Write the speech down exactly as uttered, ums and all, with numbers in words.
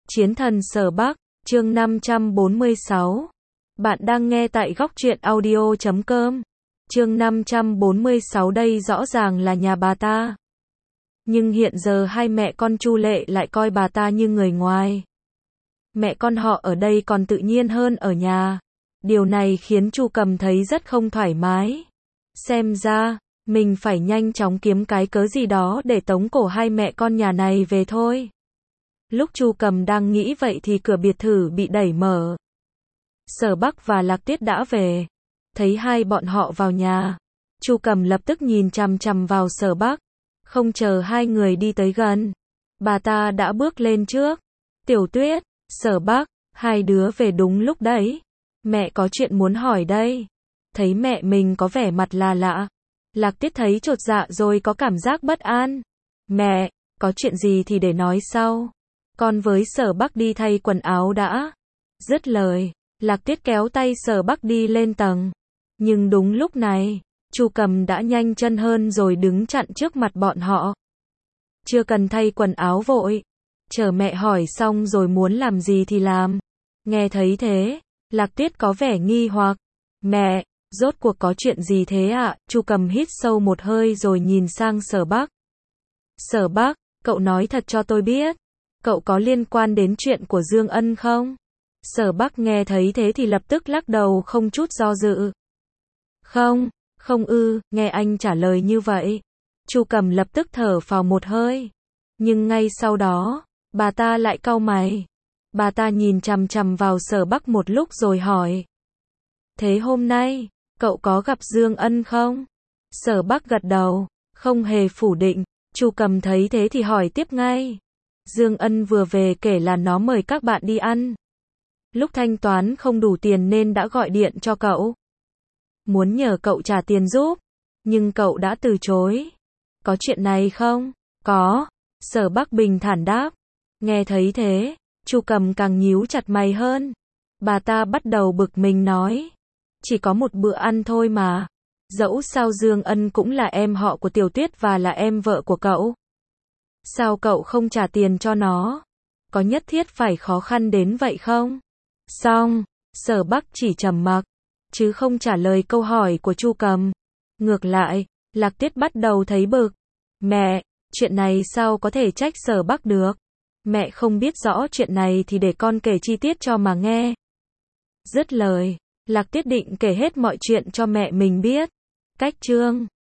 Chiến thần Sở Bắc, chương năm trăm bốn mươi sáu. Bạn đang nghe tại góc truyện audio chấm com. Chương năm trăm bốn mươi sáu, đây rõ ràng là nhà bà ta. Nhưng hiện giờ hai mẹ con Chu Lệ lại coi bà ta như người ngoài. Mẹ con họ ở đây còn tự nhiên hơn ở nhà. Điều này khiến Chu Cầm thấy rất không thoải mái. Xem ra, mình phải nhanh chóng kiếm cái cớ gì đó để tống cổ hai mẹ con nhà này về thôi. Lúc Chu Cầm đang nghĩ vậy thì cửa biệt thự bị đẩy mở. Sở Bắc và Lạc Tiết đã về. Thấy hai bọn họ vào nhà, Chu Cầm lập tức nhìn chằm chằm vào Sở Bắc. Không chờ hai người đi tới gần, bà ta đã bước lên trước. Tiểu Tuyết, Sở Bắc, hai đứa về đúng lúc đấy. Mẹ có chuyện muốn hỏi đây. Thấy mẹ mình có vẻ mặt là lạ, Lạc Tiết thấy chột dạ rồi có cảm giác bất an. Mẹ, có chuyện gì thì để nói sau. Con với Sở Bắc đi thay quần áo đã. Dứt lời, Lạc Tiết kéo tay Sở Bắc đi lên tầng. Nhưng đúng lúc này, Chu Cầm đã nhanh chân hơn rồi đứng chặn trước mặt bọn họ. Chưa cần thay quần áo vội. Chờ mẹ hỏi xong rồi muốn làm gì thì làm. Nghe thấy thế, Lạc Tiết có vẻ nghi hoặc. Mẹ, rốt cuộc có chuyện gì thế ạ? Chu Cầm hít sâu một hơi rồi nhìn sang Sở Bắc. Sở Bắc, cậu nói thật cho tôi biết. Cậu có liên quan đến chuyện của Dương Ân không? Sở Bắc nghe thấy thế thì lập tức lắc đầu không chút do dự. Không, không ư, nghe anh trả lời như vậy. Chu Cầm lập tức thở phào một hơi. Nhưng ngay sau đó, bà ta lại cau mày. Bà ta nhìn chằm chằm vào Sở Bắc một lúc rồi hỏi. Thế hôm nay, cậu có gặp Dương Ân không? Sở Bắc gật đầu, không hề phủ định. Chu Cầm thấy thế thì hỏi tiếp ngay. Dương Ân vừa về kể là nó mời các bạn đi ăn. Lúc thanh toán không đủ tiền nên đã gọi điện cho cậu. Muốn nhờ cậu trả tiền giúp. Nhưng cậu đã từ chối. Có chuyện này không? Có. Sở Bắc bình thản đáp. Nghe thấy thế, Chu Cầm càng nhíu chặt mày hơn. Bà ta bắt đầu bực mình nói. Chỉ có một bữa ăn thôi mà. Dẫu sao Dương Ân cũng là em họ của Tiểu Tuyết và là em vợ của cậu. Sao cậu không trả tiền cho nó? Có nhất thiết phải khó khăn đến vậy không? Xong, Sở Bắc chỉ trầm mặc, chứ không trả lời câu hỏi của Chu Cầm. Ngược lại, Lạc Tiết bắt đầu thấy bực. Mẹ, chuyện này sao có thể trách Sở Bắc được? Mẹ không biết rõ chuyện này thì để con kể chi tiết cho mà nghe. Dứt lời, Lạc Tiết định kể hết mọi chuyện cho mẹ mình biết. Cách chương